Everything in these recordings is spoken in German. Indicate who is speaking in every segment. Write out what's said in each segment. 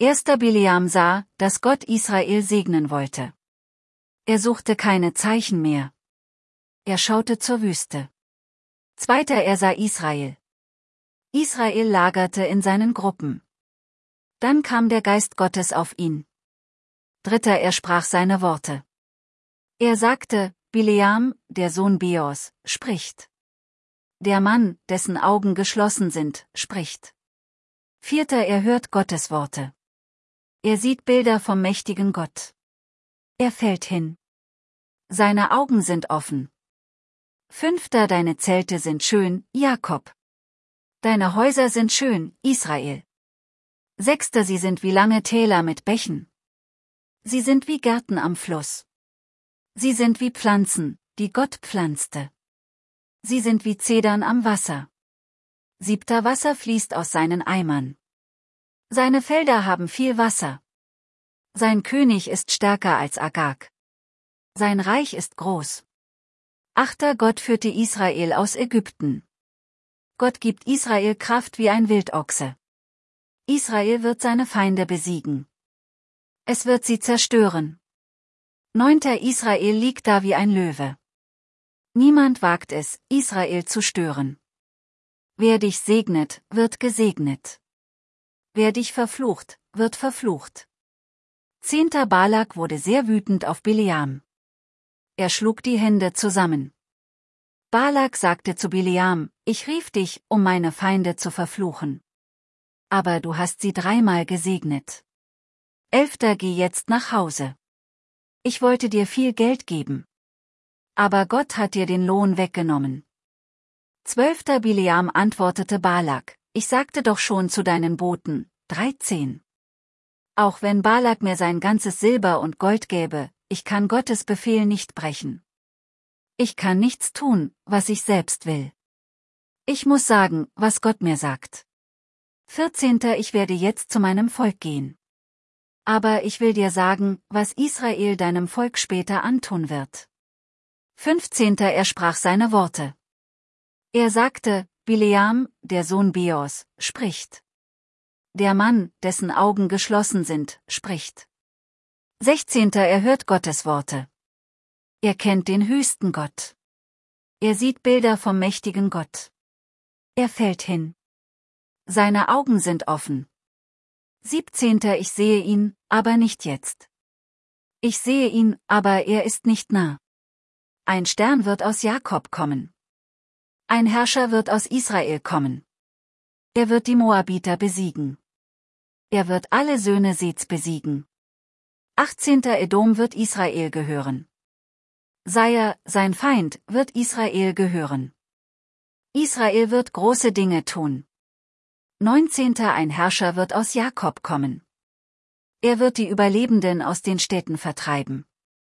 Speaker 1: Erster Bileam sah, dass Gott Israel segnen wollte. Er suchte keine Zeichen mehr. Er schaute zur Wüste. Zweiter, er sah Israel. Israel lagerte in seinen Gruppen. Dann kam der Geist Gottes auf ihn. Dritter, er sprach seine Worte. Er sagte, Bileam, der Sohn Beors, spricht. Der Mann, dessen Augen geschlossen sind, spricht. Vierter, er hört Gottes Worte. Er sieht Bilder vom mächtigen Gott. Er fällt hin. Seine Augen sind offen. Fünfter, deine Zelte sind schön, Jakob. Deine Häuser sind schön, Israel. Sechster, sie sind wie lange Täler mit Bächen. Sie sind wie Gärten am Fluss. Sie sind wie Pflanzen, die Gott pflanzte. Sie sind wie Zedern am Wasser. Siebter, Wasser fließt aus seinen Eimern. Seine Felder haben viel Wasser. Sein König ist stärker als Agag. Sein Reich ist groß. Achter, Gott führte Israel aus Ägypten. Gott gibt Israel Kraft wie ein Wildochse. Israel wird seine Feinde besiegen. Es wird sie zerstören. Neunter, Israel liegt da wie ein Löwe. Niemand wagt es, Israel zu stören. Wer dich segnet, wird gesegnet. Wer dich verflucht, wird verflucht. Zehnter, Balak wurde sehr wütend auf Bileam. Er schlug die Hände zusammen. Balak sagte zu Bileam, ich rief dich, um meine Feinde zu verfluchen. Aber du hast sie 3-mal gesegnet. 11. Geh jetzt nach Hause. Ich wollte dir viel Geld geben. Aber Gott hat dir den Lohn weggenommen. 12. Bileam antwortete Balak, ich sagte doch schon zu deinen Boten, 13. Auch wenn Balak mir sein ganzes Silber und Gold gäbe, ich kann Gottes Befehl nicht brechen. Ich kann nichts tun, was ich selbst will. Ich muss sagen, was Gott mir sagt. 14. Ich werde jetzt zu meinem Volk gehen. Aber ich will dir sagen, was Israel deinem Volk später antun wird. 15. Er sprach seine Worte. Er sagte, Bileam, der Sohn Beors, spricht. Der Mann, dessen Augen geschlossen sind, spricht. 16. Er hört Gottes Worte. Er kennt den höchsten Gott. Er sieht Bilder vom mächtigen Gott. Er fällt hin. Seine Augen sind offen. 17. Ich sehe ihn, aber nicht jetzt. Ich sehe ihn, aber er ist nicht nah. Ein Stern wird aus Jakob kommen. Ein Herrscher wird aus Israel kommen. Er wird die Moabiter besiegen. Er wird alle Söhne Seths besiegen. 18. Edom wird Israel gehören. Seir, sein Feind, wird Israel gehören. Israel wird große Dinge tun. 19. Ein Herrscher wird aus Jakob kommen. Er wird die Überlebenden aus den Städten vertreiben.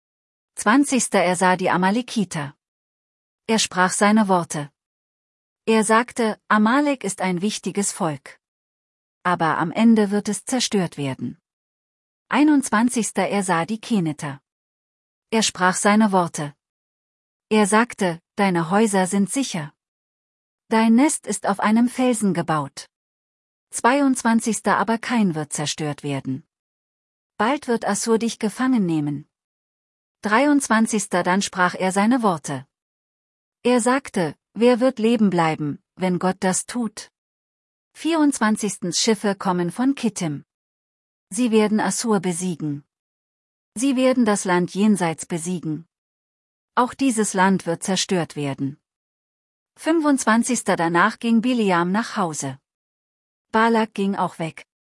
Speaker 1: 20. Er sah die Amalekiter. Er sprach seine Worte. Er sagte, Amalek ist ein wichtiges Volk. Aber am Ende wird es zerstört werden. 21. Er sah die Keniter. Er sprach seine Worte. Er sagte, deine Häuser sind sicher. Dein Nest ist auf einem Felsen gebaut. 22. Aber kein wird zerstört werden. Bald wird Assur dich gefangen nehmen. 23. Dann sprach er seine Worte. Er sagte, wer wird leben bleiben, wenn Gott das tut? 24. Schiffe kommen von Kittim. Sie werden Assur besiegen. Sie werden das Land jenseits besiegen. Auch dieses Land wird zerstört werden. 25. Danach ging Bileam nach Hause. Balak ging auch weg.